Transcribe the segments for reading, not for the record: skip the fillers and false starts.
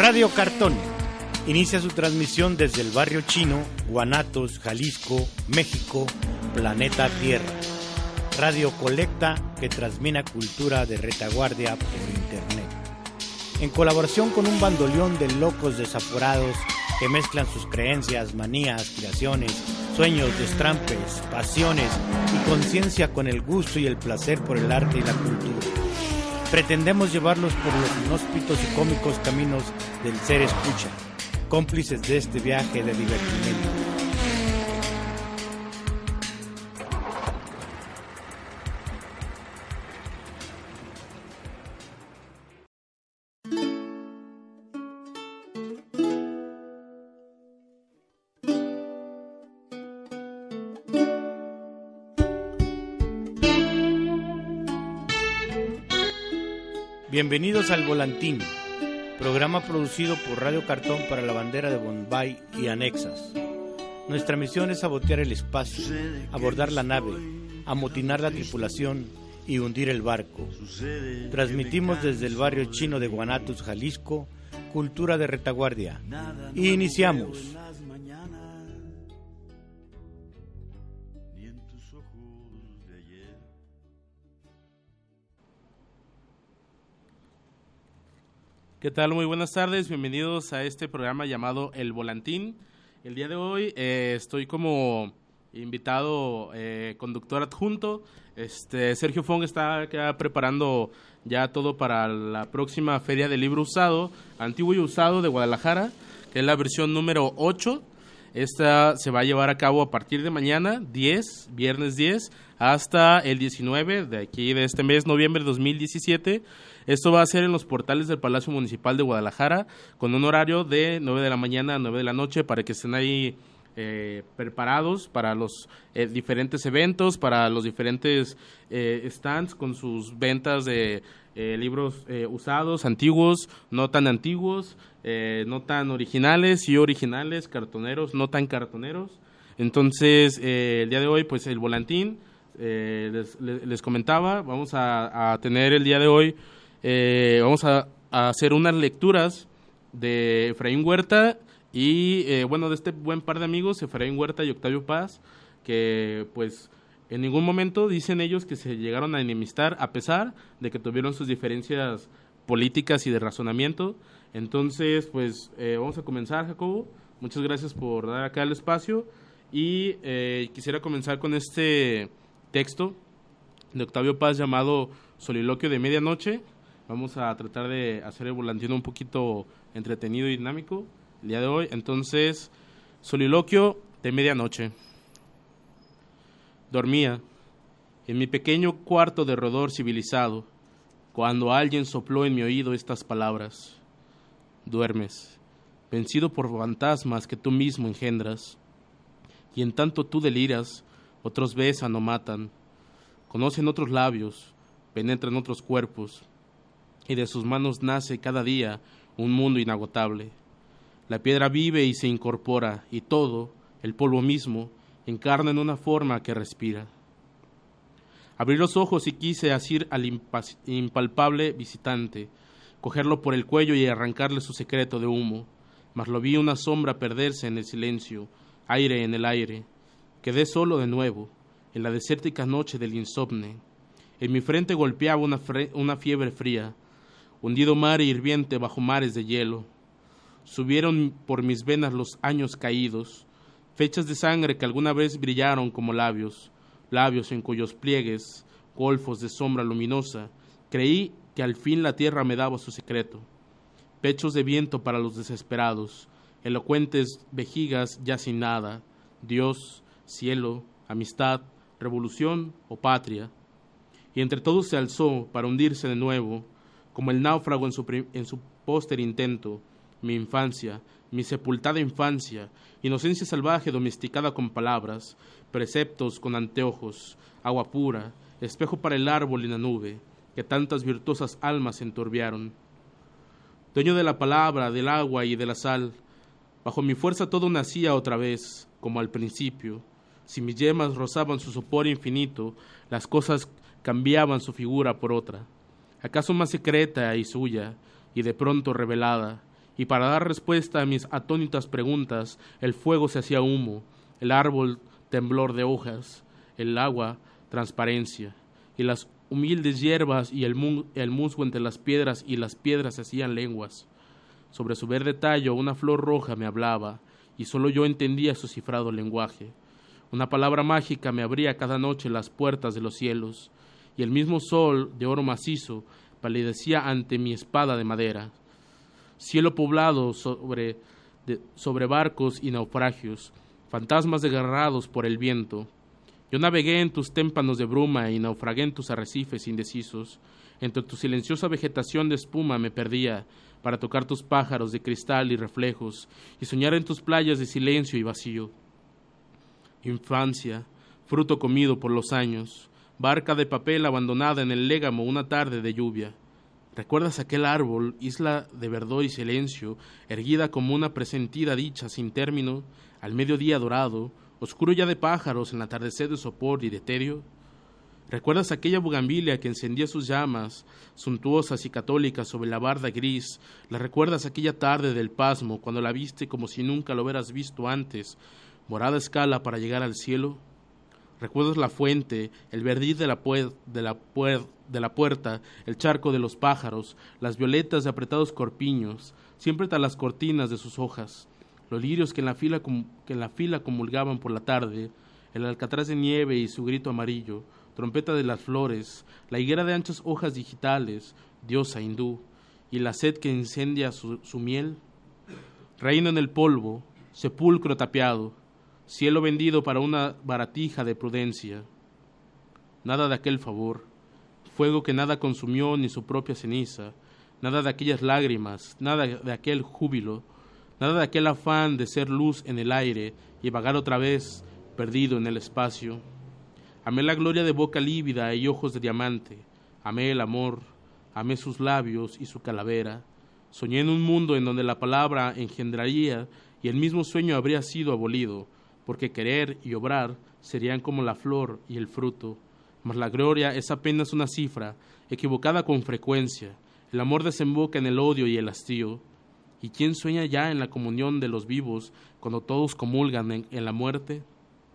Radio Cartón inicia su transmisión desde el barrio chino, Guanatos, Jalisco, México, planeta Tierra. Radio colecta que transmite cultura de retaguardia por internet. En colaboración con un bandoleón de locos desaforados que mezclan sus creencias, manías, aspiraciones, sueños, destrampes, pasiones y conciencia con el gusto y el placer por el arte y la cultura. Pretendemos llevarlos por los inhóspitos y cómicos caminos del ser escucha, cómplices de este viaje de divertimento. Bienvenidos al Volantín, programa producido por Radio Cartón para la bandera de Bombay y anexas. Nuestra misión es sabotear el espacio, abordar la nave, amotinar la tripulación y hundir el barco. Transmitimos desde el barrio chino de Guanatos, Jalisco, cultura de retaguardia. Y iniciamos. ¿Qué tal? Muy buenas tardes, bienvenidos a este programa llamado El Volantín. El día de hoy estoy como invitado conductor adjunto. Sergio Fong está acá preparando ya todo para la próxima Feria del Libro Usado, Antiguo y Usado de Guadalajara, que es la versión número 8. Esta se va a llevar a cabo a partir de mañana, viernes 10, hasta el 19 de aquí de este mes, noviembre de 2017. Esto va a ser en los portales del Palacio Municipal de Guadalajara, con un horario de 9 de la mañana a 9 de la noche, para que estén ahí preparados para los diferentes eventos, para los diferentes stands con sus ventas de libros usados, antiguos, no tan antiguos, no tan originales y originales, cartoneros, no tan cartoneros. Entonces, el día de hoy, pues el Volantín, les comentaba, vamos a tener el día de hoy, vamos a hacer unas lecturas de Efraín Huerta y, de este buen par de amigos, Efraín Huerta y Octavio Paz, que pues en ningún momento dicen ellos que se llegaron a enemistar, a pesar de que tuvieron sus diferencias políticas y de razonamiento. Entonces, pues vamos a comenzar, Jacobo. Muchas gracias por dar acá el espacio y quisiera comenzar con este texto de Octavio Paz llamado Soliloquio de Medianoche. Vamos a tratar de hacer el volantín un poquito entretenido y dinámico el día de hoy. Entonces, Soliloquio de Medianoche. Dormía en mi pequeño cuarto de roedor civilizado cuando alguien sopló en mi oído estas palabras. Duermes, vencido por fantasmas que tú mismo engendras, y en tanto tú deliras, otros besan o matan, conocen otros labios, penetran otros cuerpos, y de sus manos nace cada día un mundo inagotable. La piedra vive y se incorpora, y todo, el polvo mismo, encarna en una forma que respira. Abrí los ojos y quise asir al impalpable visitante, cogerlo por el cuello y arrancarle su secreto de humo, mas lo vi una sombra perderse en el silencio, aire en el aire. Quedé solo de nuevo, en la desértica noche del insomne. En mi frente golpeaba una fiebre fría, hundido mar hirviente bajo mares de hielo. Subieron por mis venas los años caídos, fechas de sangre que alguna vez brillaron como labios en cuyos pliegues, golfos de sombra luminosa, creí que al fin la tierra me daba su secreto. Pechos de viento para los desesperados, elocuentes vejigas ya sin nada, Dios, cielo, amistad, revolución o patria. Y entre todos se alzó para hundirse de nuevo, como el náufrago en su póster intento, mi infancia, mi sepultada infancia, inocencia salvaje domesticada con palabras, preceptos con anteojos, agua pura, espejo para el árbol y la nube, que tantas virtuosas almas enturbiaron. Dueño de la palabra, del agua y de la sal, bajo mi fuerza todo nacía otra vez, como al principio. Si mis yemas rozaban su sopor infinito, las cosas cambiaban su figura por otra, acaso más secreta y suya, y de pronto revelada, y para dar respuesta a mis atónitas preguntas, el fuego se hacía humo, el árbol temblor de hojas, el agua transparencia, y las humildes hierbas y el musgo entre las piedras y las piedras se hacían lenguas. Sobre su verde tallo una flor roja me hablaba, y solo yo entendía su cifrado lenguaje. Una palabra mágica me abría cada noche las puertas de los cielos, y el mismo sol de oro macizo palidecía ante mi espada de madera. Cielo poblado sobre barcos y naufragios, fantasmas desgarrados por el viento. Yo navegué en tus témpanos de bruma y naufragué en tus arrecifes indecisos. Entre tu silenciosa vegetación de espuma me perdía para tocar tus pájaros de cristal y reflejos y soñar en tus playas de silencio y vacío. Infancia, fruto comido por los años, barca de papel abandonada en el légamo una tarde de lluvia. ¿Recuerdas aquel árbol, isla de verdor y silencio, erguida como una presentida dicha sin término, al mediodía dorado, oscuro ya de pájaros en el atardecer de sopor y de etéreo? ¿Recuerdas aquella bugambilia que encendía sus llamas, suntuosas y católicas sobre la barda gris? ¿La recuerdas aquella tarde del pasmo, cuando la viste como si nunca lo hubieras visto antes, morada escala para llegar al cielo? ¿Recuerdas la fuente, el verdid de la puerta, el charco de los pájaros, las violetas de apretados corpiños, siempre tras las cortinas de sus hojas, los lirios que en la fila comulgaban por la tarde, el alcatraz de nieve y su grito amarillo, trompeta de las flores, la higuera de anchas hojas digitales, diosa hindú, y la sed que incendia su miel? Reino en el polvo, sepulcro tapiado, cielo vendido para una baratija de prudencia. Nada de aquel favor, fuego que nada consumió ni su propia ceniza, nada de aquellas lágrimas, nada de aquel júbilo, nada de aquel afán de ser luz en el aire y vagar otra vez perdido en el espacio. Amé la gloria de boca lívida y ojos de diamante, amé el amor, amé sus labios y su calavera. Soñé en un mundo en donde la palabra engendraría y el mismo sueño habría sido abolido, porque querer y obrar serían como la flor y el fruto. Mas la gloria es apenas una cifra, equivocada con frecuencia. El amor desemboca en el odio y el hastío. ¿Y quién sueña ya en la comunión de los vivos cuando todos comulgan en la muerte?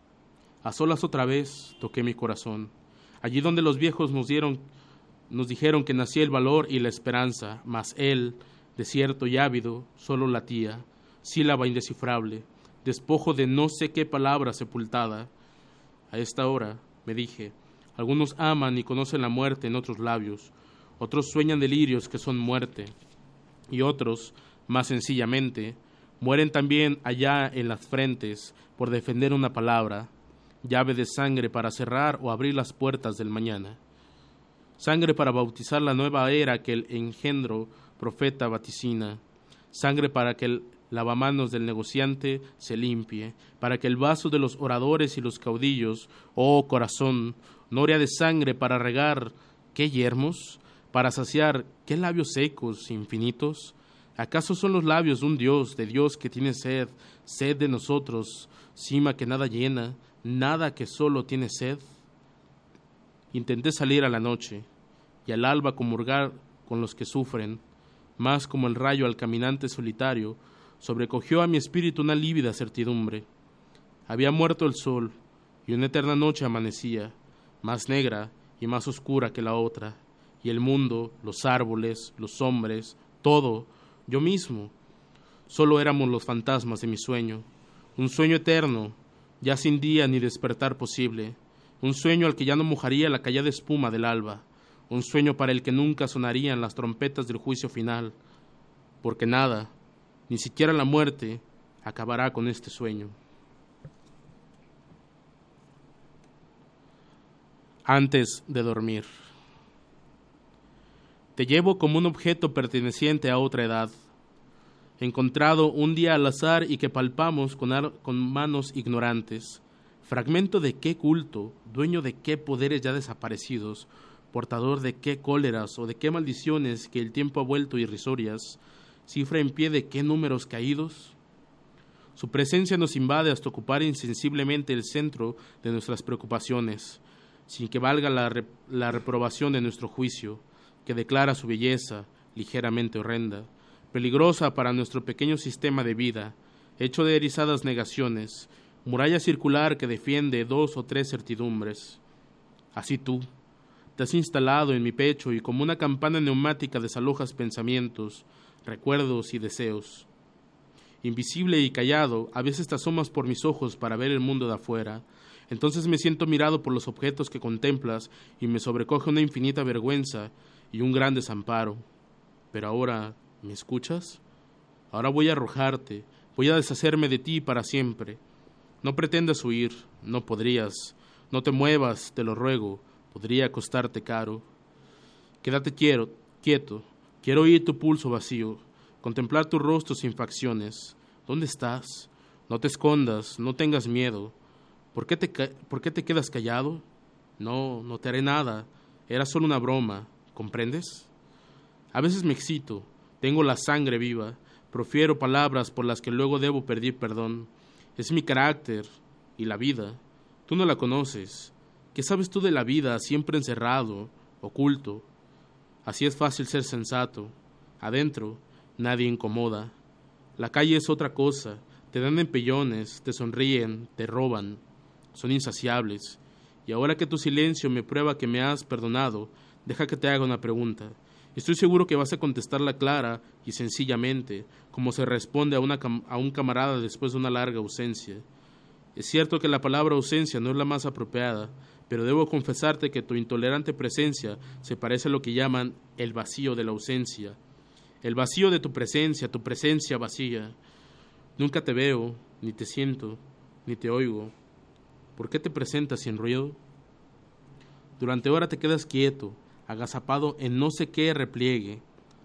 A solas otra vez toqué mi corazón, allí donde los viejos nos dijeron que nacía el valor y la esperanza, mas él, desierto y ávido, solo latía, sílaba indescifrable, despojo de no sé qué palabra sepultada. A esta hora, me dije, algunos aman y conocen la muerte en otros labios, otros sueñan delirios que son muerte, y otros, más sencillamente, mueren también allá en las frentes por defender una palabra, llave de sangre para cerrar o abrir las puertas del mañana, sangre para bautizar la nueva era que el engendro profeta vaticina, sangre para que el lavamanos del negociante se limpie, para que el vaso de los oradores y los caudillos, oh corazón, noria de sangre para regar, ¿qué yermos? Para saciar, ¿qué labios secos, infinitos? ¿Acaso son los labios de un Dios, de Dios que tiene sed, sed de nosotros, cima que nada llena, nada que solo tiene sed? Intenté salir a la noche, y al alba comulgar con los que sufren, más como el rayo al caminante solitario, sobrecogió a mi espíritu una lívida certidumbre. Había muerto el sol, y una eterna noche amanecía, más negra y más oscura que la otra, y el mundo, los árboles, los hombres, todo, yo mismo, solo éramos los fantasmas de mi sueño, un sueño eterno, ya sin día ni despertar posible, un sueño al que ya no mojaría la callada espuma del alba, un sueño para el que nunca sonarían las trompetas del juicio final, porque nada, ni siquiera la muerte, acabará con este sueño. Antes de dormir. Te llevo como un objeto perteneciente a otra edad, encontrado un día al azar y que palpamos con manos ignorantes, fragmento de qué culto, dueño de qué poderes ya desaparecidos, portador de qué cóleras o de qué maldiciones que el tiempo ha vuelto irrisorias, cifra en pie de qué números caídos. Su presencia nos invade hasta ocupar insensiblemente el centro de nuestras preocupaciones, sin que valga la reprobación de nuestro juicio, que declara su belleza ligeramente horrenda, peligrosa para nuestro pequeño sistema de vida, hecho de erizadas negaciones, muralla circular que defiende 2 o 3 certidumbres. Así tú, te has instalado en mi pecho y como una campana neumática desalojas pensamientos, recuerdos y deseos. Invisible y callado, a veces te asomas por mis ojos para ver el mundo de afuera. Entonces me siento mirado por los objetos que contemplas y me sobrecoge una infinita vergüenza y un gran desamparo. Pero ahora, ¿me escuchas? Ahora voy a arrojarte, voy a deshacerme de ti para siempre. No pretendas huir, no podrías. No te muevas, te lo ruego, podría costarte caro. Quédate quieto, quiero oír tu pulso vacío, contemplar tu rostro sin facciones. ¿Dónde estás? No te escondas, no tengas miedo. ¿Por qué te quedas callado? No te haré nada, era solo una broma, ¿comprendes? A veces me excito, tengo la sangre viva, profiero palabras por las que luego debo pedir perdón. Es mi carácter y la vida. Tú no la conoces. ¿Qué sabes tú de la vida siempre encerrado, oculto? Así es fácil ser sensato. Adentro, nadie incomoda. La calle es otra cosa. Te dan empellones, te sonríen, te roban. Son insaciables. Y ahora que tu silencio me prueba que me has perdonado, deja que te haga una pregunta. Estoy seguro que vas a contestarla clara y sencillamente, como se responde a un camarada después de una larga ausencia. Es cierto que la palabra ausencia no es la más apropiada, pero debo confesarte que tu intolerante presencia se parece a lo que llaman el vacío de la ausencia. El vacío de tu presencia vacía. Nunca te veo, ni te siento, ni te oigo. ¿Por qué te presentas sin ruido? Durante horas te quedas quieto, agazapado en no sé qué repliegue.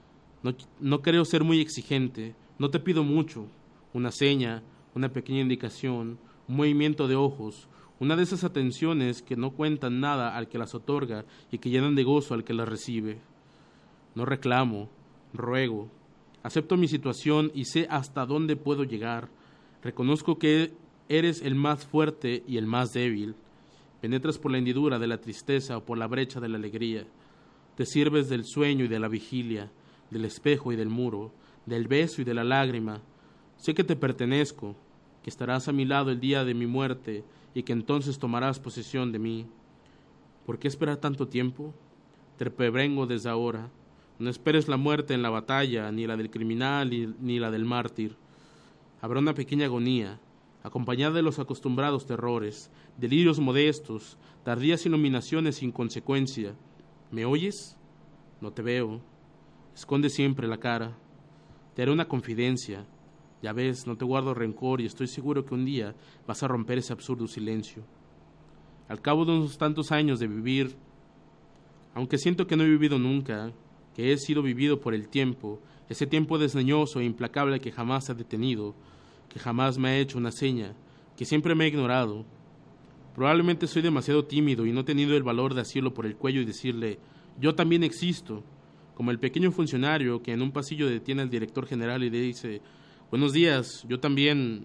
No creo ser muy exigente, no te pido mucho. Una seña, una pequeña indicación, un movimiento de ojos, una de esas atenciones que no cuentan nada al que las otorga y que llenan de gozo al que las recibe. No reclamo, ruego, acepto mi situación y sé hasta dónde puedo llegar. Reconozco que eres el más fuerte y el más débil. Penetras por la hendidura de la tristeza o por la brecha de la alegría. Te sirves del sueño y de la vigilia, del espejo y del muro, del beso y de la lágrima. Sé que te pertenezco, que estarás a mi lado el día de mi muerte y que entonces tomarás posesión de mí. ¿Por qué esperar tanto tiempo? Te prevengo desde ahora. No esperes la muerte en la batalla, ni la del criminal, ni la del mártir. Habrá una pequeña agonía, acompañada de los acostumbrados terrores, delirios modestos, tardías iluminaciones sin consecuencia. ¿Me oyes? No te veo. Esconde siempre la cara. Te haré una confidencia. Ya ves, no te guardo rencor y estoy seguro que un día vas a romper ese absurdo silencio. Al cabo de unos tantos años de vivir, aunque siento que no he vivido nunca, que he sido vivido por el tiempo, ese tiempo desdeñoso e implacable que jamás ha detenido, que jamás me ha hecho una seña, que siempre me ha ignorado. Probablemente soy demasiado tímido y no he tenido el valor de asirlo por el cuello y decirle, yo también existo, como el pequeño funcionario que en un pasillo detiene al director general y le dice, buenos días, yo también.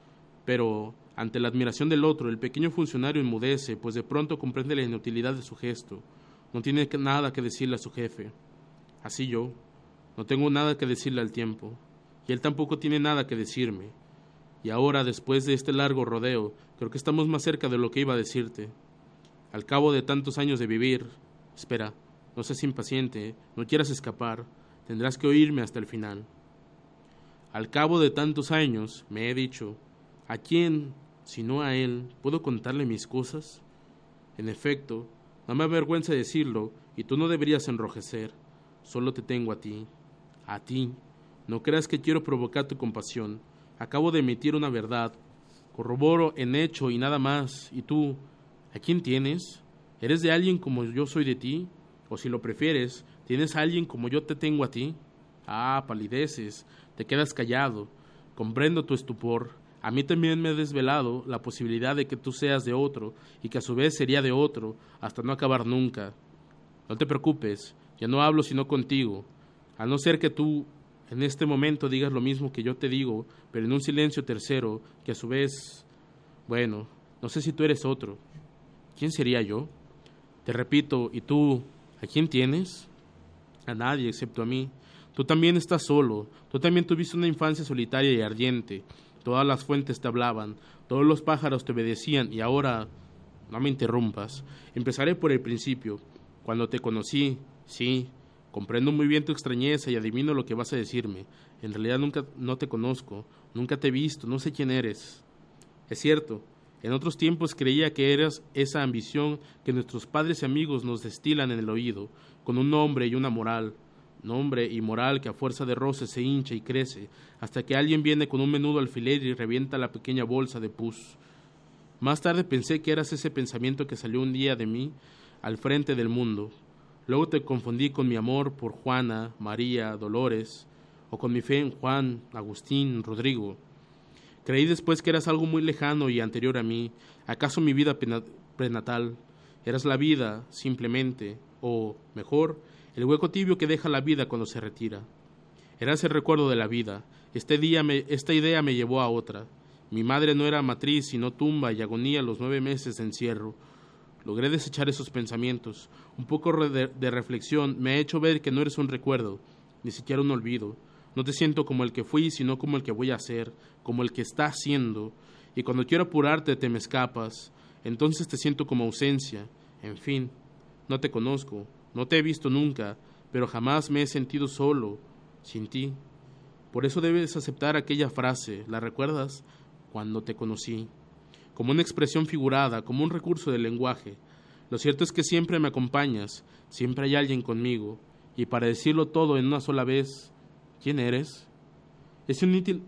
Pero ante la admiración del otro, el pequeño funcionario enmudece, pues de pronto comprende la inutilidad de su gesto. No tiene nada que decirle a su jefe. Así yo, no tengo nada que decirle al tiempo, y él tampoco tiene nada que decirme. Y ahora, después de este largo rodeo, creo que estamos más cerca de lo que iba a decirte. Al cabo de tantos años de vivir, espera, no seas impaciente, no quieras escapar, tendrás que oírme hasta el final. Al cabo de tantos años, me he dicho, ¿a quién, si no a él, puedo contarle mis cosas? En efecto, no me avergüenza decirlo, y tú no deberías enrojecer. Solo te tengo a ti. A ti. No creas que quiero provocar tu compasión. Acabo de emitir una verdad. Corroboro en hecho y nada más. ¿Y tú? ¿A quién tienes? ¿Eres de alguien como yo soy de ti? O si lo prefieres, ¿tienes a alguien como yo te tengo a ti? Ah, palideces. Te quedas callado. Comprendo tu estupor. A mí también me ha desvelado la posibilidad de que tú seas de otro y que a su vez sería de otro hasta no acabar nunca. No te preocupes, ya no hablo sino contigo, a no ser que tú en este momento digas lo mismo que yo te digo, pero en un silencio tercero que a su vez, bueno, no sé si tú eres otro. ¿Quién sería yo? Te repito, ¿y tú, a quién tienes? A nadie excepto a mí. Tú también estás solo, tú también tuviste una infancia solitaria y ardiente. Todas las fuentes te hablaban, todos los pájaros te obedecían y ahora no me interrumpas. Empezaré por el principio. Cuando te conocí, sí, comprendo muy bien tu extrañeza y adivino lo que vas a decirme. En realidad no te conozco, nunca te he visto, no sé quién eres. Es cierto, en otros tiempos creía que eras esa ambición que nuestros padres y amigos nos destilan en el oído, con un nombre y una moral. Nombre y moral que a fuerza de roces se hincha y crece, hasta que alguien viene con un menudo alfiler y revienta la pequeña bolsa de pus. Más tarde pensé que eras ese pensamiento que salió un día de mí al frente del mundo. Luego te confundí con mi amor por Juana, María, Dolores, o con mi fe en Juan, Agustín, Rodrigo. Creí después que eras algo muy lejano y anterior a mí, acaso mi vida prenatal. Eras la vida, simplemente, o, mejor, el hueco tibio que deja la vida cuando se retira. Eras el recuerdo de la vida. Esta idea me llevó a otra. Mi madre no era matriz, sino tumba y agonía los 9 meses de encierro. Logré desechar esos pensamientos. Un poco de reflexión me ha hecho ver que no eres un recuerdo, ni siquiera un olvido. No te siento como el que fui, sino como el que voy a ser, como el que está siendo. Y cuando quiero apurarte te me escapas. Entonces te siento como ausencia. En fin, no te conozco. No te he visto nunca, pero jamás me he sentido solo, sin ti. Por eso debes aceptar aquella frase, ¿la recuerdas? Cuando te conocí. Como una expresión figurada, como un recurso del lenguaje. Lo cierto es que siempre me acompañas, siempre hay alguien conmigo. Y para decirlo todo en una sola vez, ¿quién eres? Es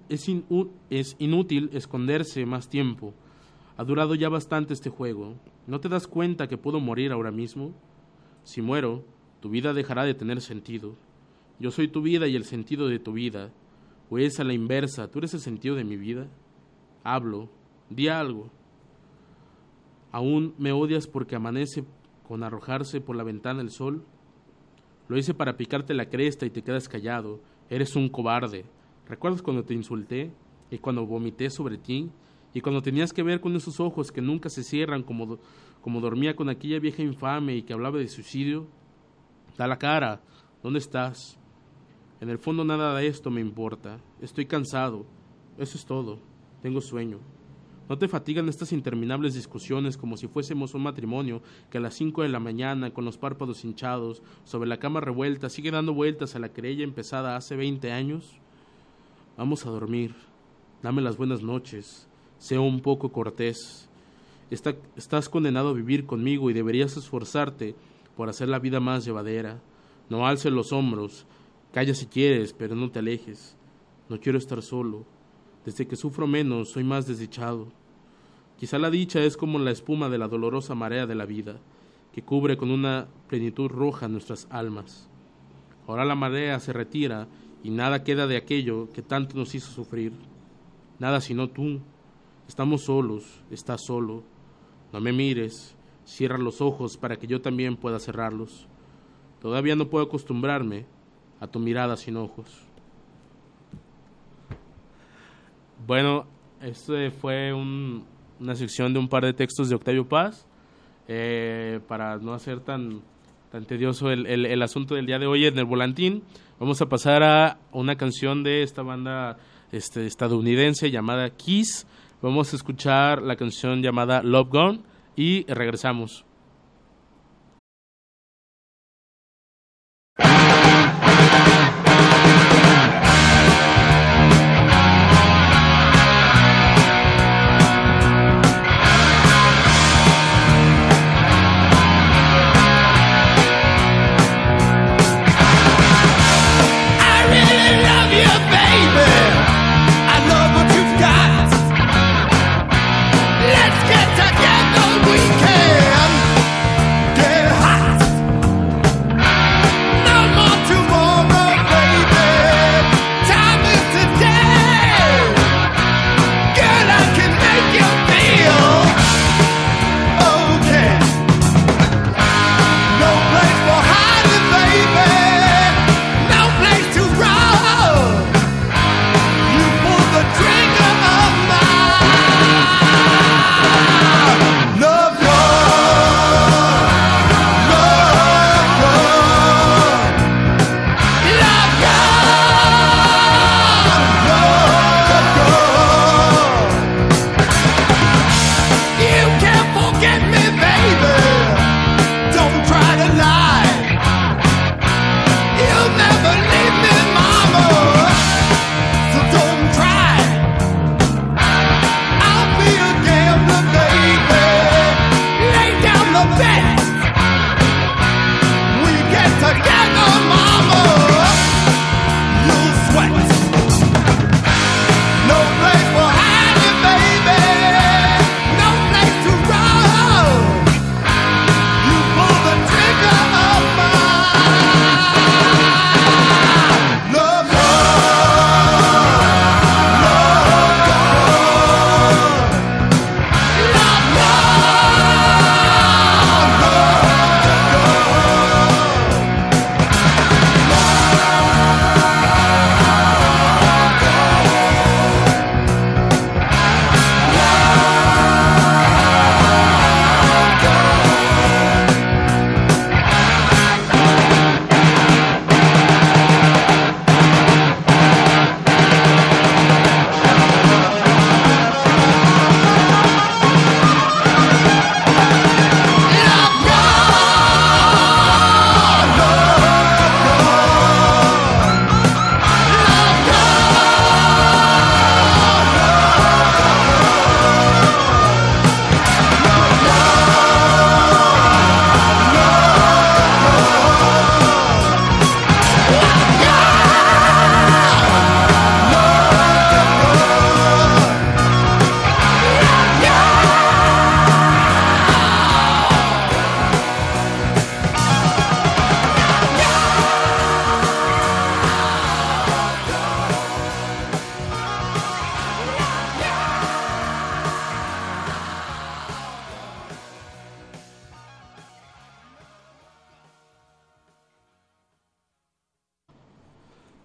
inútil esconderse más tiempo. Ha durado ya bastante este juego. ¿No te das cuenta que puedo morir ahora mismo? Si muero, tu vida dejará de tener sentido. Yo soy tu vida y el sentido de tu vida. ¿O es a la inversa? ¿Tú eres el sentido de mi vida? Hablo, di algo. ¿Aún me odias porque amanece con arrojarse por la ventana el sol? Lo hice para picarte la cresta y te quedas callado. Eres un cobarde. ¿Recuerdas cuando te insulté y cuando vomité sobre ti? Y cuando tenías que ver con esos ojos que nunca se cierran como dormía con aquella vieja infame y que hablaba de suicidio. Da la cara. ¿Dónde estás? En el fondo nada de esto me importa. Estoy cansado. Eso es todo. Tengo sueño. ¿No te fatigan estas interminables discusiones como si fuésemos un matrimonio que a las 5 de la mañana, con los párpados hinchados, sobre la cama revuelta, sigue dando vueltas a la querella empezada hace 20 años? Vamos a dormir. Dame las buenas noches. Sé un poco cortés. Estás condenado a vivir conmigo y deberías esforzarte por hacer la vida más llevadera. No alces los hombros. Calla si quieres, pero no te alejes. No quiero estar solo. Desde que sufro menos, soy más desdichado. Quizá la dicha es como la espuma de la dolorosa marea de la vida, que cubre con una plenitud roja nuestras almas. Ahora la marea se retira y nada queda de aquello que tanto nos hizo sufrir. Nada sino tú. Estamos solos, estás solo. No me mires, cierra los ojos para que yo también pueda cerrarlos. Todavía no puedo acostumbrarme a tu mirada sin ojos. Bueno, este fue una sección de un par de textos de Octavio Paz. Para no hacer tan tedioso el asunto del día de hoy en el volantín, vamos a pasar a una canción de esta banda estadounidense llamada Kiss. Vamos a escuchar la canción llamada Love Gone y regresamos. Let's get together, we can.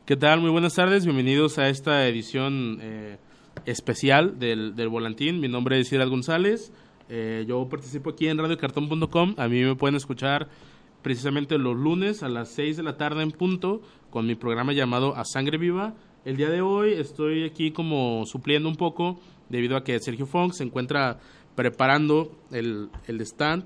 ¿Qué tal? Muy buenas tardes, bienvenidos a esta edición especial del Volantín. Mi nombre es Irat González, yo participo aquí en radiocartón.com. A mí me pueden escuchar precisamente los lunes a las 6 de la tarde en punto con mi programa llamado A Sangre Viva. El día de hoy estoy aquí como supliendo un poco debido a que Sergio Fong se encuentra preparando el stand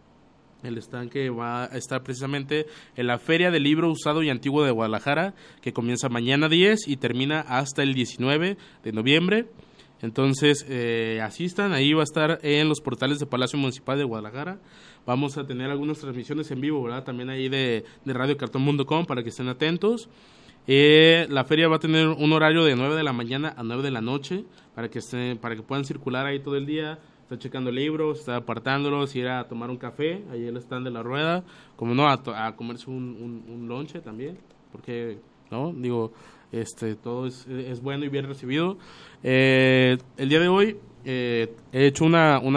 que va a estar precisamente en la Feria del Libro Usado y Antiguo de Guadalajara, que comienza mañana 10 y termina hasta el 19 de noviembre. Entonces, asistan, ahí va a estar en los portales de Palacio Municipal de Guadalajara. Vamos a tener algunas transmisiones en vivo, ¿verdad? También ahí de radiocartón.com para que estén atentos. La feria va a tener un horario de 9 de la mañana a 9 de la noche para que puedan circular ahí todo el día. Está checando libros, está apartándolos, ir a tomar un café, ahí el stand de la rueda, como no, a comerse un lonche también, porque, ¿no? Digo, todo es bueno y bien recibido. El día de hoy he hecho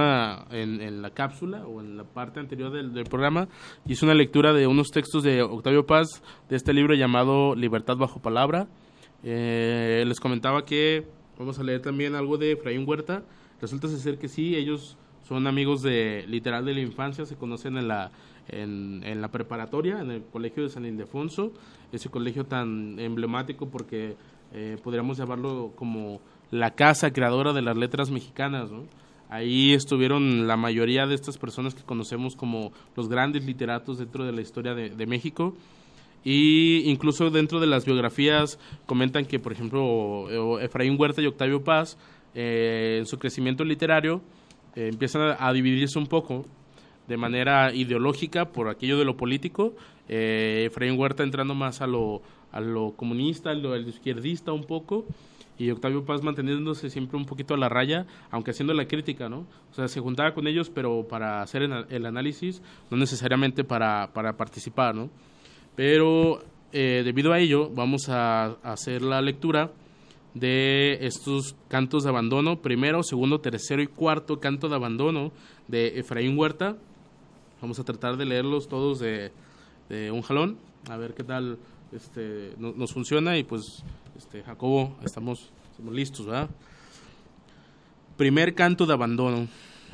en la cápsula o en la parte anterior del programa, hice una lectura de unos textos de Octavio Paz, de este libro llamado Libertad bajo palabra. Les comentaba que vamos a leer también algo de Efraín Huerta. Resulta ser que sí, ellos son amigos literal de la infancia, se conocen en la preparatoria, en el colegio de San Ildefonso, ese colegio tan emblemático porque podríamos llamarlo como la casa creadora de las letras mexicanas, ¿no? Ahí estuvieron la mayoría de estas personas que conocemos como los grandes literatos dentro de la historia de México. Y incluso dentro de las biografías comentan que, por ejemplo, Efraín Huerta y Octavio Paz, en su crecimiento literario, empiezan a dividirse un poco de manera ideológica por aquello de lo político. Efraín Huerta entrando más a lo comunista, a lo izquierdista un poco, y Octavio Paz manteniéndose siempre un poquito a la raya, aunque haciendo la crítica, ¿no? O sea, se juntaba con ellos, pero para hacer el análisis, no necesariamente para participar, ¿no? Pero debido a ello, vamos a hacer la lectura de estos cantos de abandono, primero, segundo, tercero y cuarto canto de abandono de Efraín Huerta. Vamos a tratar de leerlos todos de un jalón, a ver qué tal nos funciona. Y pues, Jacobo, estamos listos, ¿verdad? Primer canto de abandono.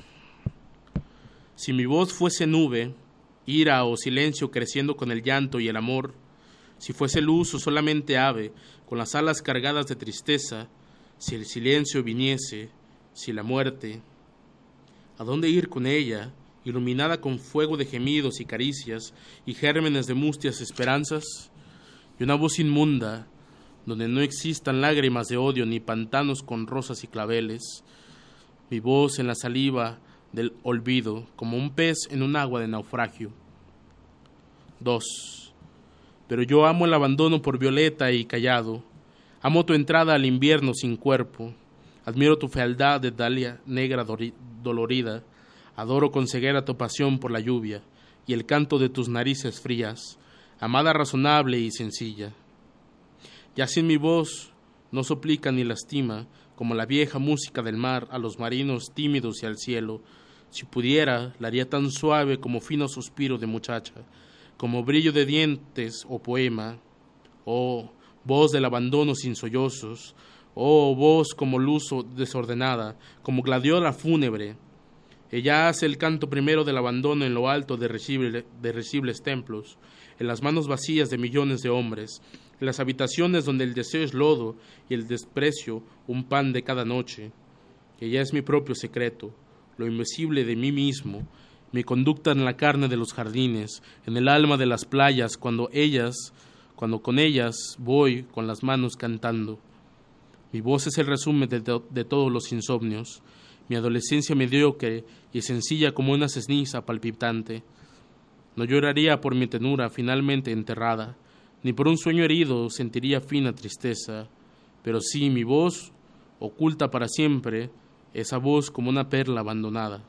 Si mi voz fuese nube, ira o silencio creciendo con el llanto y el amor, si fuese luz o solamente ave, con las alas cargadas de tristeza, si el silencio viniese, si la muerte, ¿a dónde ir con ella, iluminada con fuego de gemidos y caricias y gérmenes de mustias esperanzas? Y una voz inmunda, donde no existan lágrimas de odio ni pantanos con rosas y claveles, mi voz en la saliva del olvido, como un pez en un agua de naufragio. 2. Pero yo amo el abandono por violeta y callado, amo tu entrada al invierno sin cuerpo, admiro tu fealdad de dalia negra dolorida, adoro con ceguera tu pasión por la lluvia y el canto de tus narices frías, amada razonable y sencilla. Ya sin mi voz no suplica ni lastima, como la vieja música del mar a los marinos tímidos y al cielo. Si pudiera, la haría tan suave como fino suspiro de muchacha, como brillo de dientes o poema. Oh, voz del abandono sin sollozos, oh, voz como luz desordenada, como gladiola fúnebre. Ella hace el canto primero del abandono en lo alto de recibles templos, en las manos vacías de millones de hombres, en las habitaciones donde el deseo es lodo y el desprecio un pan de cada noche. Ella es mi propio secreto, lo invisible de mí mismo, mi conducta en la carne de los jardines, en el alma de las playas, cuando con ellas voy con las manos cantando. Mi voz es el resumen de todos los insomnios, mi adolescencia mediocre y sencilla como una ceniza palpitante. No lloraría por mi tenura finalmente enterrada, ni por un sueño herido sentiría fina tristeza, pero sí mi voz, oculta para siempre, esa voz como una perla abandonada.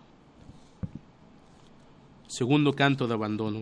Segundo canto de abandono.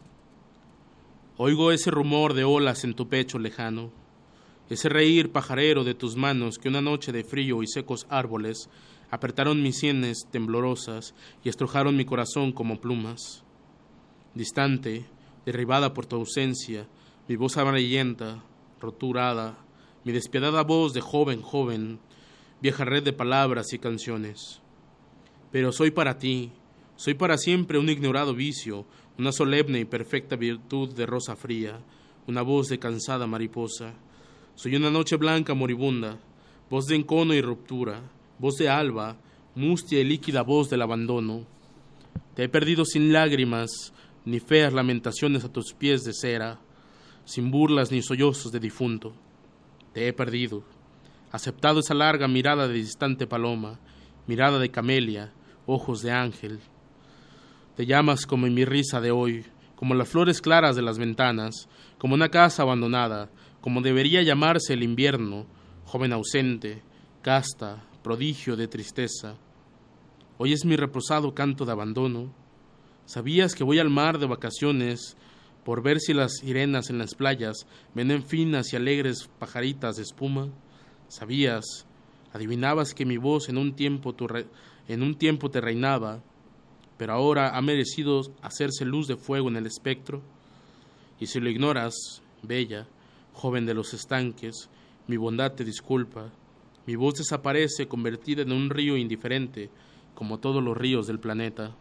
Oigo ese rumor de olas en tu pecho lejano, ese reír pajarero de tus manos que una noche de frío y secos árboles apretaron mis sienes temblorosas y estrujaron mi corazón como plumas. Distante, derribada por tu ausencia, mi voz amarillenta, roturada, mi despiadada voz de joven, vieja red de palabras y canciones. Pero soy para ti, soy para siempre un ignorado vicio, una solemne y perfecta virtud de rosa fría, una voz de cansada mariposa. Soy una noche blanca moribunda, voz de encono y ruptura, voz de alba, mustia y líquida voz del abandono. Te he perdido sin lágrimas, ni feas lamentaciones a tus pies de cera, sin burlas ni sollozos de difunto. Te he perdido, aceptado esa larga mirada de distante paloma, mirada de camelia, ojos de ángel. Te llamas como en mi risa de hoy, como las flores claras de las ventanas, como una casa abandonada, como debería llamarse el invierno, joven ausente, casta, prodigio de tristeza. Hoy es mi reposado canto de abandono. ¿Sabías que voy al mar de vacaciones por ver si las sirenas en las playas venden finas y alegres pajaritas de espuma? ¿Sabías, adivinabas que mi voz en un tiempo te reinaba, pero ahora ha merecido hacerse luz de fuego en el espectro? Y si lo ignoras, bella, joven de los estanques, mi bondad te disculpa. Mi voz desaparece convertida en un río indiferente, como todos los ríos del planeta.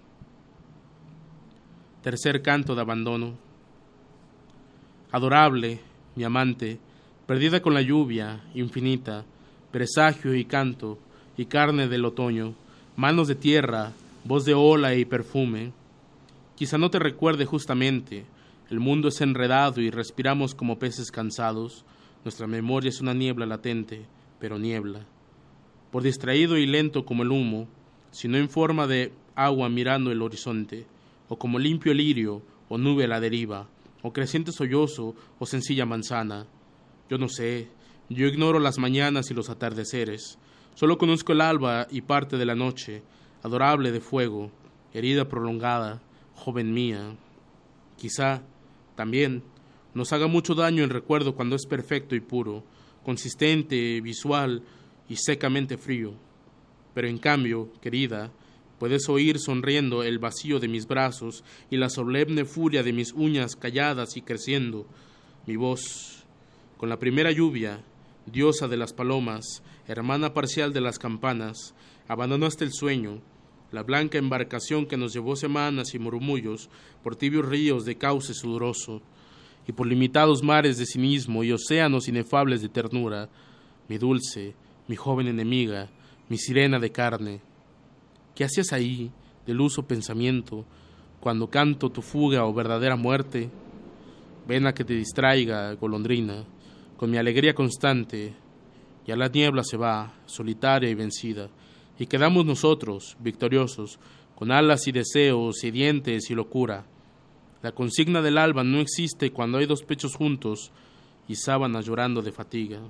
Tercer canto de abandono. Adorable, mi amante, perdida con la lluvia, infinita, presagio y canto, y carne del otoño, manos de tierra, voz de ola y perfume. Quizá no te recuerde justamente, el mundo es enredado y respiramos como peces cansados, nuestra memoria es una niebla latente, pero niebla. Por distraído y lento como el humo, sino en forma de agua mirando el horizonte, o como limpio lirio, o nube a la deriva, o creciente sollozo, o sencilla manzana. Yo no sé, yo ignoro las mañanas y los atardeceres, solo conozco el alba y parte de la noche, adorable de fuego, herida prolongada, joven mía. Quizá, también, nos haga mucho daño el recuerdo cuando es perfecto y puro, consistente, visual y secamente frío. Pero en cambio, querida, puedes oír sonriendo el vacío de mis brazos y la solemne furia de mis uñas calladas y creciendo. Mi voz, con la primera lluvia, diosa de las palomas, hermana parcial de las campanas, abandonó hasta el sueño, la blanca embarcación que nos llevó semanas y murmullos por tibios ríos de cauce sudoroso y por limitados mares de cinismo y océanos inefables de ternura, mi dulce, mi joven enemiga, mi sirena de carne. ¿Qué hacías ahí, de luz o pensamiento, cuando canto tu fuga o verdadera muerte? Ven a que te distraiga, golondrina, con mi alegría constante. Ya la niebla se va, solitaria y vencida, y quedamos nosotros, victoriosos, con alas y deseos, y dientes y locura. La consigna del alba no existe cuando hay dos pechos juntos y sábanas llorando de fatiga.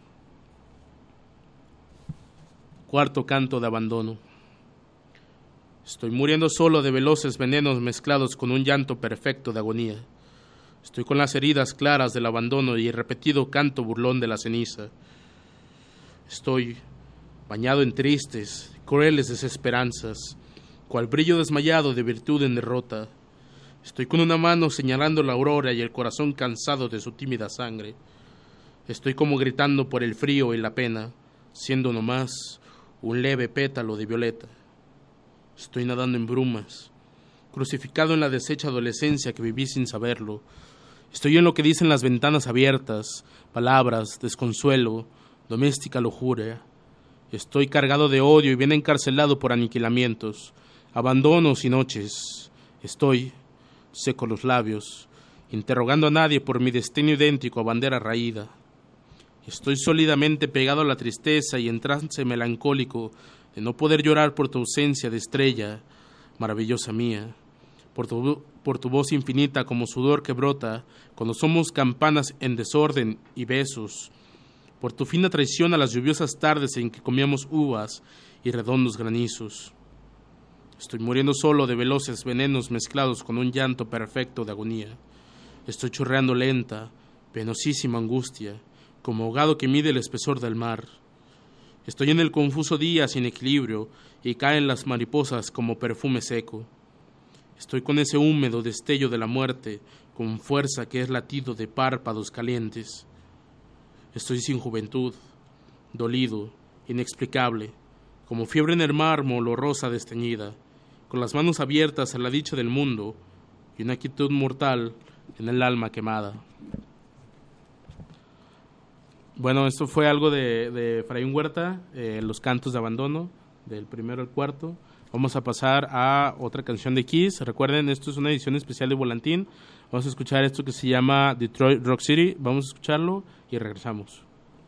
Cuarto canto de abandono. Estoy muriendo solo de veloces venenos mezclados con un llanto perfecto de agonía. Estoy con las heridas claras del abandono y el repetido canto burlón de la ceniza. Estoy bañado en tristes, crueles desesperanzas, cual brillo desmayado de virtud en derrota. Estoy con una mano señalando la aurora y el corazón cansado de su tímida sangre. Estoy como gritando por el frío y la pena, siendo nomás un leve pétalo de violeta. Estoy nadando en brumas, crucificado en la deshecha adolescencia que viví sin saberlo. Estoy en lo que dicen las ventanas abiertas, palabras, desconsuelo, doméstica lujuria. Estoy cargado de odio y bien encarcelado por aniquilamientos, abandonos y noches. Estoy, seco los labios, interrogando a nadie por mi destino idéntico a bandera raída. Estoy sólidamente pegado a la tristeza y en trance melancólico de no poder llorar por tu ausencia de estrella, maravillosa mía, por tu voz infinita como sudor que brota cuando somos campanas en desorden y besos, por tu fina traición a las lluviosas tardes en que comíamos uvas y redondos granizos. Estoy muriendo solo de veloces venenos mezclados con un llanto perfecto de agonía. Estoy chorreando lenta, penosísima angustia, como ahogado que mide el espesor del mar. Estoy en el confuso día sin equilibrio y caen las mariposas como perfume seco. Estoy con ese húmedo destello de la muerte, con fuerza que es latido de párpados calientes. Estoy sin juventud, dolido, inexplicable, como fiebre en el mármol o rosa desteñida, con las manos abiertas a la dicha del mundo y una quietud mortal en el alma quemada. Bueno, esto fue algo de Efraín Huerta, los cantos de abandono, del primero al cuarto. Vamos a pasar a otra canción de Kiss. Recuerden, esto es una edición especial de Volantín. Vamos a escuchar esto que se llama Detroit Rock City. Vamos a escucharlo y regresamos.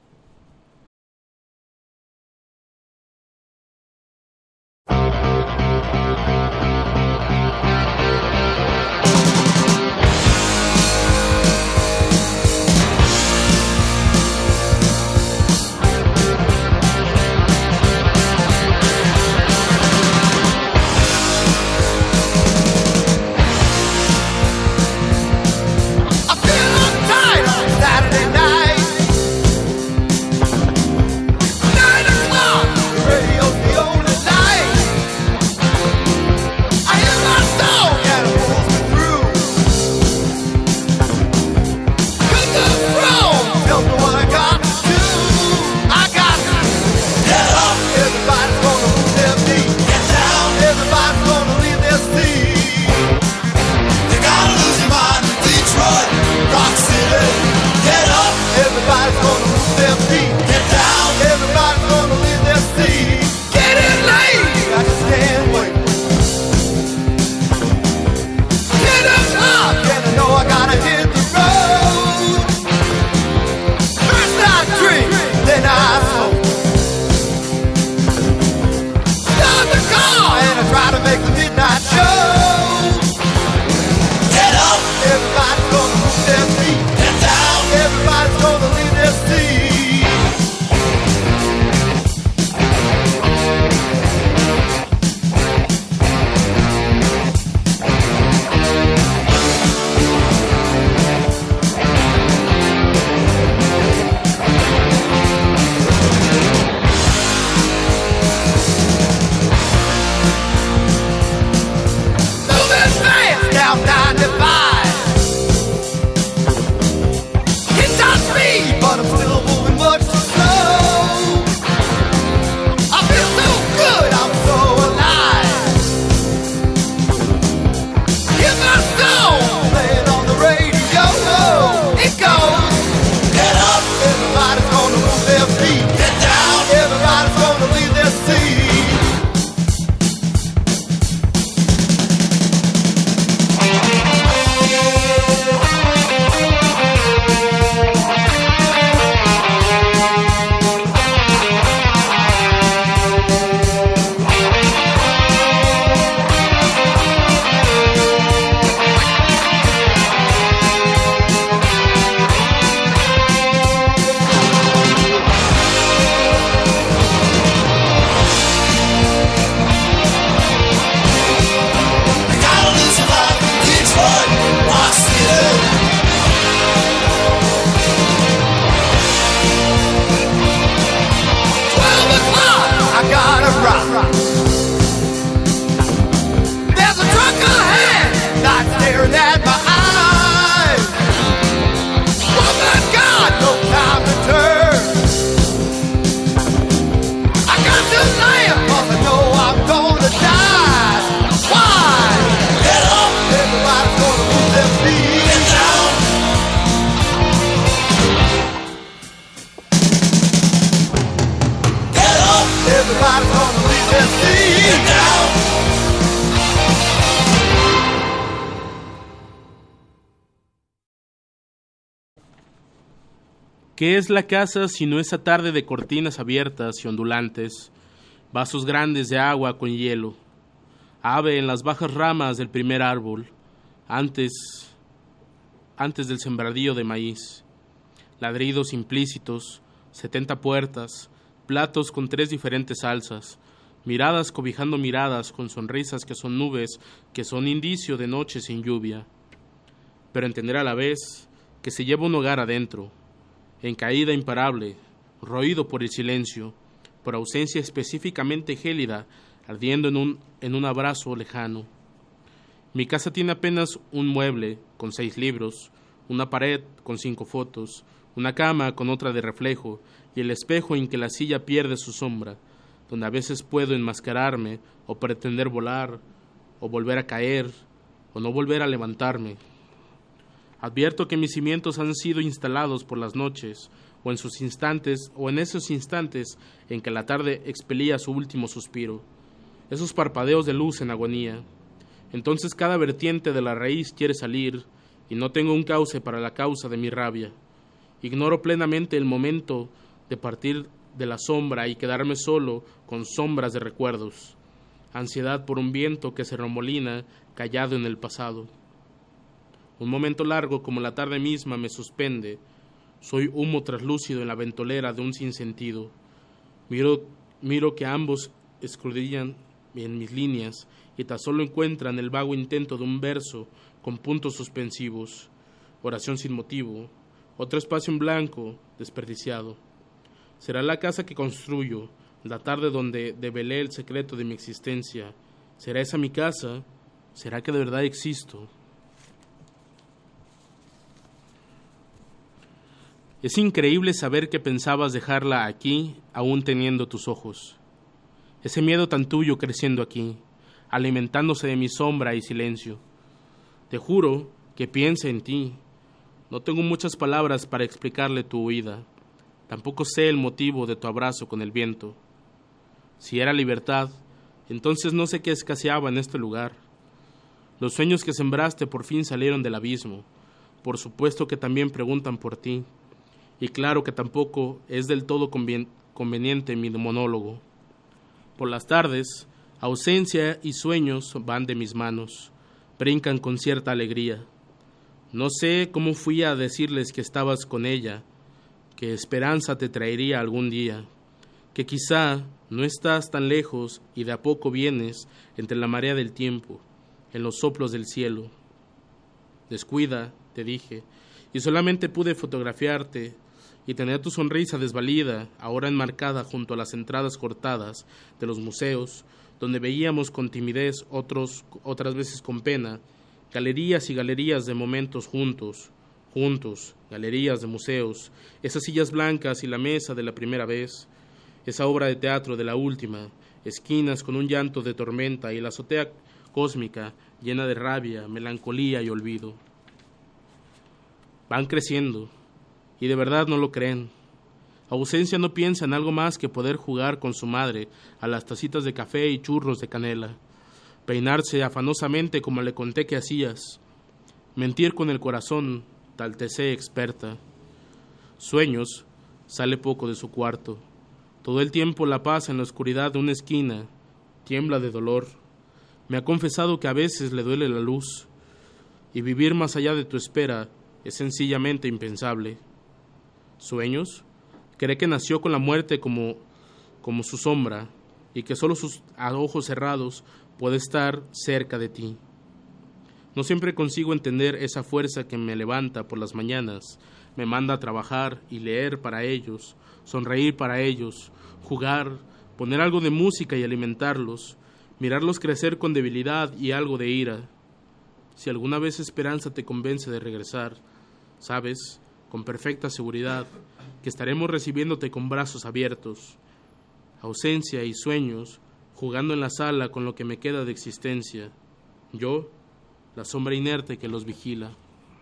¿Qué es la casa sino esa tarde de cortinas abiertas y ondulantes, vasos grandes de agua con hielo, ave en las bajas ramas del primer árbol, antes del sembradío de maíz, ladridos implícitos, 70 puertas, platos con 3 diferentes salsas, miradas cobijando miradas con sonrisas que son nubes, que son indicio de noche sin lluvia, pero entender a la vez que se lleva un hogar adentro, en caída imparable, roído por el silencio, por ausencia específicamente gélida, ardiendo en un abrazo lejano. Mi casa tiene apenas un mueble con 6 libros, una pared con 5 fotos, una cama con otra de reflejo, y el espejo en que la silla pierde su sombra, donde a veces puedo enmascararme o pretender volar, o volver a caer, o no volver a levantarme. Advierto que mis cimientos han sido instalados por las noches, o en esos instantes en que la tarde expelía su último suspiro, esos parpadeos de luz en agonía. Entonces cada vertiente de la raíz quiere salir, y no tengo un cauce para la causa de mi rabia. Ignoro plenamente el momento de partir de la sombra y quedarme solo con sombras de recuerdos, ansiedad por un viento que se remolina callado en el pasado. Un momento largo como la tarde misma me suspende, soy humo traslúcido en la ventolera de un sinsentido. Miro que ambos escudriñan en mis líneas y tan solo encuentran el vago intento de un verso con puntos suspensivos, oración sin motivo, otro espacio en blanco desperdiciado. Será la casa que construyo, la tarde donde develé el secreto de mi existencia. ¿Será esa mi casa? ¿Será que de verdad existo? Es increíble saber que pensabas dejarla aquí, aún teniendo tus ojos. Ese miedo tan tuyo creciendo aquí, alimentándose de mi sombra y silencio. Te juro que pienso en ti. No tengo muchas palabras para explicarle tu huida. Tampoco sé el motivo de tu abrazo con el viento. Si era libertad, entonces no sé qué escaseaba en este lugar. Los sueños que sembraste por fin salieron del abismo. Por supuesto que también preguntan por ti. Y claro que tampoco es del todo conveniente mi monólogo. Por las tardes, ausencia y sueños van de mis manos, brincan con cierta alegría. No sé cómo fui a decirles que estabas con ella, que esperanza te traería algún día, que quizá no estás tan lejos y de a poco vienes entre la marea del tiempo, en los soplos del cielo. Descuida, te dije, y solamente pude fotografiarte y tener tu sonrisa desvalida, ahora enmarcada junto a las entradas cortadas de los museos, donde veíamos con timidez, otras veces con pena, galerías y galerías de momentos juntos, galerías de museos, esas sillas blancas y la mesa de la primera vez, esa obra de teatro de la última, esquinas con un llanto de tormenta y la azotea cósmica llena de rabia, melancolía y olvido. Van creciendo, y de verdad no lo creen. Ausencia no piensa en algo más que poder jugar con su madre a las tacitas de café y churros de canela, peinarse afanosamente como le conté que hacías, mentir con el corazón, tal te sé experta. Sueños, sale poco de su cuarto, todo el tiempo la pasa en la oscuridad de una esquina, tiembla de dolor. Me ha confesado que a veces le duele la luz, y vivir más allá de tu espera es sencillamente impensable. Sueños, cree que nació con la muerte como su sombra, y que solo a ojos cerrados puede estar cerca de ti. No siempre consigo entender esa fuerza que me levanta por las mañanas, me manda a trabajar y leer para ellos, sonreír para ellos, jugar, poner algo de música y alimentarlos, mirarlos crecer con debilidad y algo de ira. Si alguna vez esperanza te convence de regresar, sabes, con perfecta seguridad, que estaremos recibiéndote con brazos abiertos. Ausencia y sueños, jugando en la sala con lo que me queda de existencia. Yo, la sombra inerte que los vigila.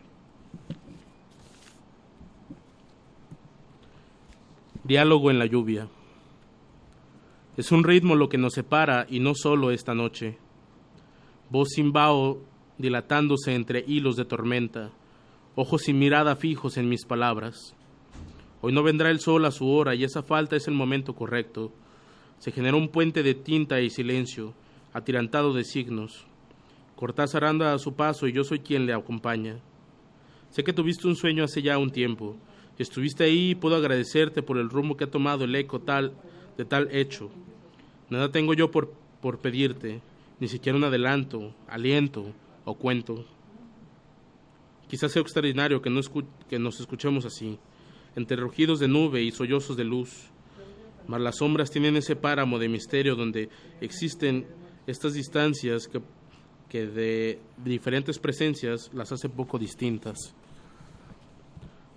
Diálogo en la lluvia. Es un ritmo lo que nos separa y no solo esta noche. Voz sin vaho dilatándose entre hilos de tormenta, ojos y mirada fijos en mis palabras. Hoy no vendrá el sol a su hora y esa falta es el momento correcto. Se genera un puente de tinta y silencio, atirantado de signos. Cortázar anda a su paso y yo soy quien le acompaña. Sé que tuviste un sueño hace ya un tiempo. Estuviste ahí y puedo agradecerte por el rumbo que ha tomado el eco de tal hecho. Nada tengo yo por pedirte, ni siquiera un adelanto, aliento o cuento. Quizás sea extraordinario que nos escuchemos así, entre rugidos de nube y sollozos de luz, mas las sombras tienen ese páramo de misterio donde existen estas distancias que de diferentes presencias las hace poco distintas.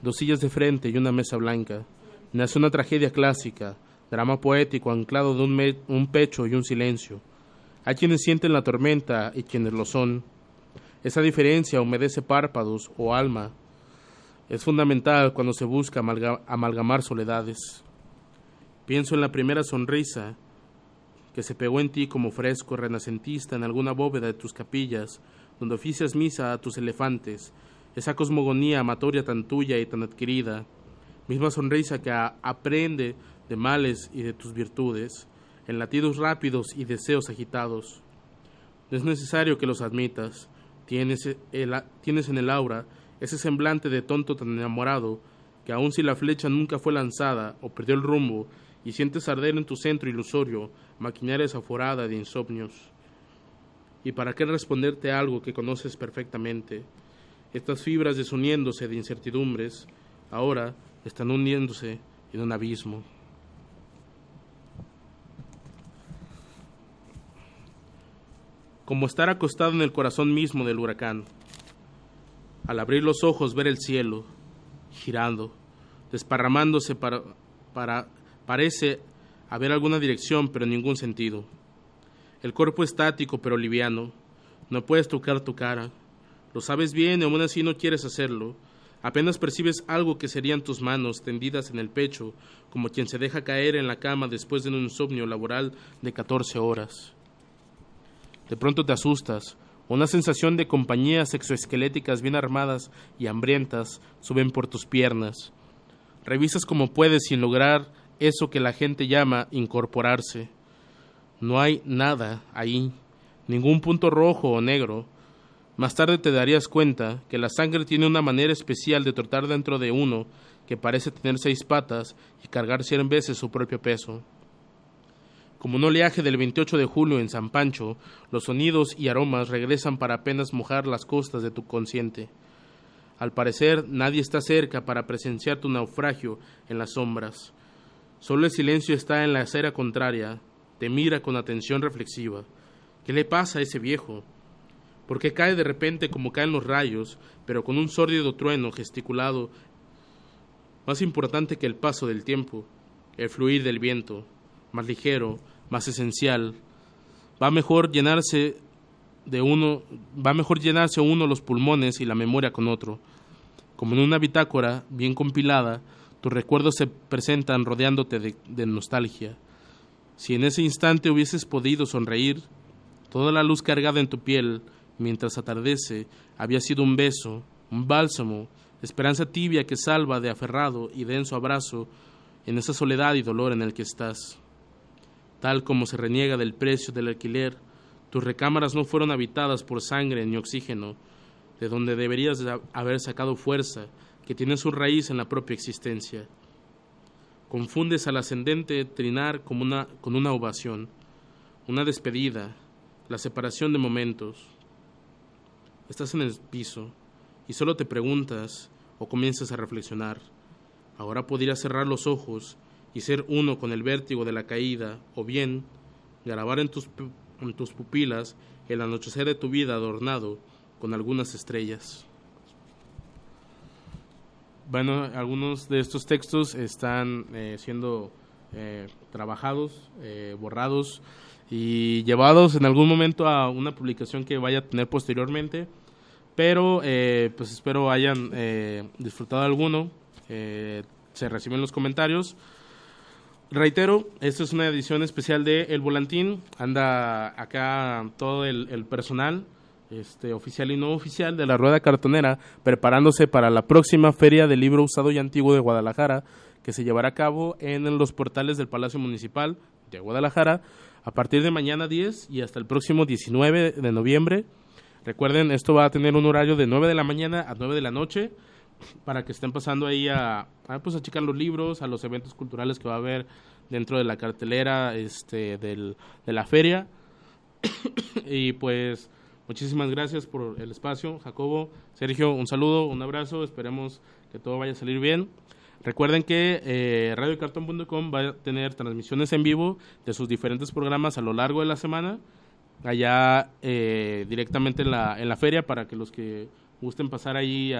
2 sillas de frente y una mesa blanca. Nace una tragedia clásica, drama poético anclado de un pecho y un silencio. Hay quienes sienten la tormenta y quienes lo son. Esa diferencia humedece párpados o alma. Es fundamental cuando se busca amalgamar soledades. Pienso en la primera sonrisa que se pegó en ti como fresco renacentista en alguna bóveda de tus capillas, donde oficias misa a tus elefantes, esa cosmogonía amatoria tan tuya y tan adquirida, misma sonrisa que aprende de males y de tus virtudes, en latidos rápidos y deseos agitados. No es necesario que los admitas, tienes en el aura ese semblante de tonto tan enamorado, que aun si la flecha nunca fue lanzada o perdió el rumbo, y sientes arder en tu centro ilusorio maquinaria desaforada de insomnios. ¿Y para qué responderte algo que conoces perfectamente? Estas fibras desuniéndose de incertidumbres, ahora están hundiéndose en un abismo. Como estar acostado en el corazón mismo del huracán. Al abrir los ojos ver el cielo, girando, desparramándose parece haber alguna dirección, pero en ningún sentido. El cuerpo estático, pero liviano. No puedes tocar tu cara. Lo sabes bien y aún así no quieres hacerlo. Apenas percibes algo que serían tus manos tendidas en el pecho, como quien se deja caer en la cama después de un insomnio laboral de 14 horas. De pronto te asustas. Una sensación de compañías exoesqueléticas bien armadas y hambrientas suben por tus piernas. Revisas como puedes sin lograr eso que la gente llama incorporarse. No hay nada ahí, ningún punto rojo o negro. Más tarde te darías cuenta que la sangre tiene una manera especial de trotar dentro de uno que parece tener 6 patas y cargar 100 veces su propio peso. Como un oleaje del 28 de julio en San Pancho, los sonidos y aromas regresan para apenas mojar las costas de tu consciente. Al parecer, nadie está cerca para presenciar tu naufragio en las sombras. Solo el silencio está en la acera contraria, te mira con atención reflexiva. ¿Qué le pasa a ese viejo? ¿Por qué cae de repente como caen los rayos, pero con un sórdido trueno gesticulado, más importante que el paso del tiempo, el fluir del viento, más ligero, más esencial? Va mejor llenarse uno los pulmones y la memoria con otro. Como en una bitácora bien compilada, tus recuerdos se presentan rodeándote de nostalgia. Si en ese instante hubieses podido sonreír, toda la luz cargada en tu piel, mientras atardece, había sido un beso, un bálsamo, esperanza tibia que salva de aferrado y denso abrazo en esa soledad y dolor en el que estás. Tal como se reniega del precio del alquiler, tus recámaras no fueron habitadas por sangre ni oxígeno, de donde deberías haber sacado fuerza, que tiene su raíz en la propia existencia. Confundes al ascendente trinar con una ovación, una despedida, la separación de momentos. Estás en el piso y solo te preguntas o comienzas a reflexionar. Ahora podrías cerrar los ojos y ser uno con el vértigo de la caída, o bien grabar en tus pupilas el anochecer de tu vida adornado con algunas estrellas. Bueno, algunos de estos textos están siendo trabajados, borrados y llevados en algún momento a una publicación que vaya a tener posteriormente, pero pues espero hayan disfrutado alguno. Se reciben los comentarios. Reitero, esta es una edición especial de El Volantín. Anda acá todo el personal, oficial y no oficial, de la Rueda Cartonera, preparándose para la próxima Feria del Libro Usado y Antiguo de Guadalajara, que se llevará a cabo en los portales del Palacio Municipal de Guadalajara a partir de mañana 10 y hasta el próximo 19 de noviembre. Recuerden, esto va a tener un horario de 9 de la mañana a 9 de la noche, para que estén pasando ahí a checar los libros, a los eventos culturales que va a haber dentro de la cartelera de la feria. Y pues muchísimas gracias por el espacio, Jacobo, Sergio, un saludo, un abrazo, esperemos que todo vaya a salir bien. Recuerden que radiocartón.com va a tener transmisiones en vivo de sus diferentes programas a lo largo de la semana, allá directamente en la feria, para que los que gusten pasar ahí a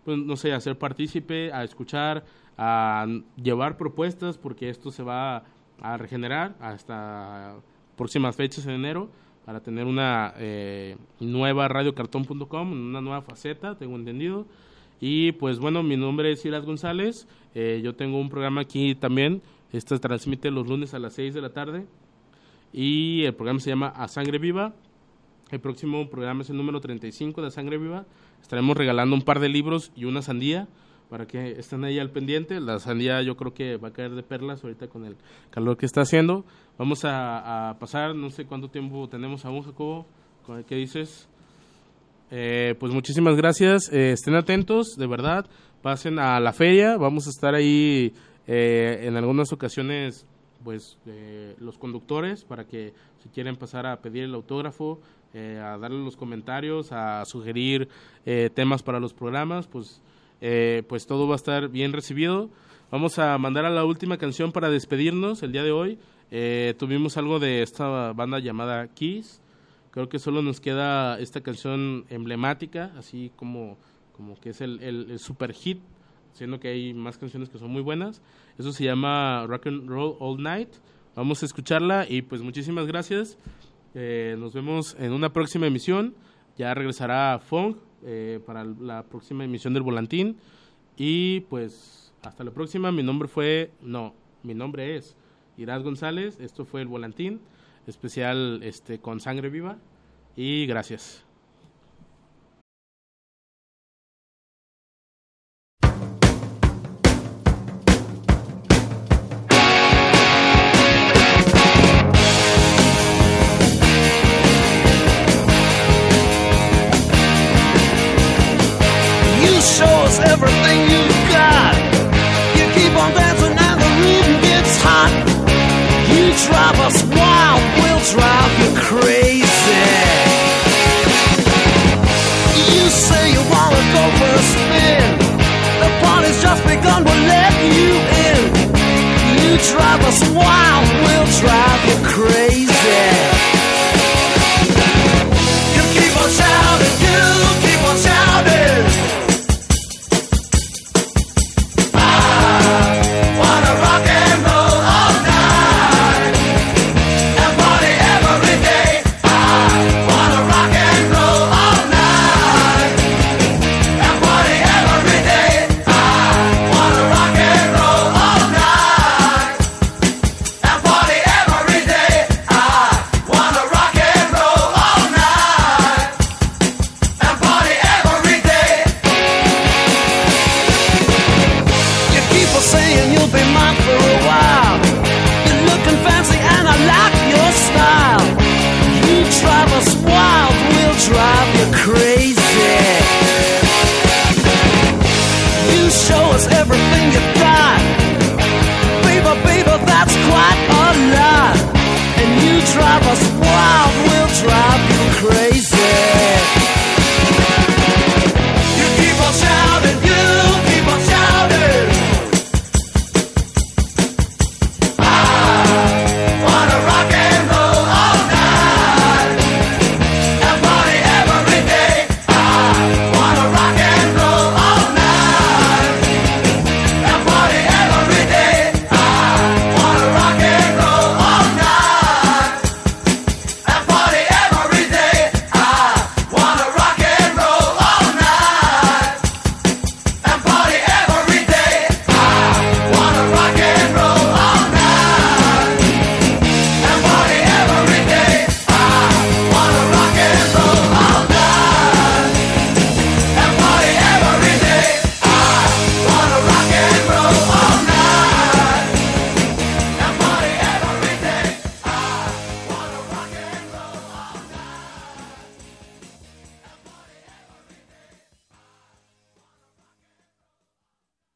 pues, no sé, a ser partícipe, a escuchar, a llevar propuestas, porque esto se va a regenerar hasta próximas fechas en enero, para tener una nueva radiocartón.com, una nueva faceta, tengo entendido. Y pues bueno, mi nombre es Iras González, yo tengo un programa aquí también, este se transmite los lunes a las 6 de la tarde, y el programa se llama A Sangre Viva. El próximo programa es el número 35 de A Sangre Viva. Estaremos regalando un par de libros y una sandía, para que estén ahí al pendiente. La sandía yo creo que va a caer de perlas ahorita con el calor que está haciendo. Vamos a pasar, no sé cuánto tiempo tenemos aún, Jacobo, ¿qué dices? Pues muchísimas gracias, estén atentos, de verdad, pasen a la feria, vamos a estar ahí en algunas ocasiones, pues los conductores, para que si quieren pasar a pedir el autógrafo, a darle los comentarios, a sugerir temas para los programas, pues todo va a estar bien recibido. Vamos a mandar a la última canción para despedirnos el día de hoy. Tuvimos algo de esta banda llamada Kiss. Creo que solo nos queda esta canción emblemática, así como que es el super hit, siendo que hay más canciones que son muy buenas. Eso se llama Rock and Roll All Night. Vamos a escucharla y pues muchísimas gracias. Nos vemos en una próxima emisión. Ya regresará Fong para la próxima emisión del Volantín. Y pues hasta la próxima. Mi nombre es Iras González. Esto fue el Volantín especial con Sangre Viva, y gracias. You show us everything you've got. You keep on dancing and the rhythm gets hot. You drive us wild, we'll drive you crazy. You say you wanna go for a spin. The party's just begun, we'll let you in. You drive us wild.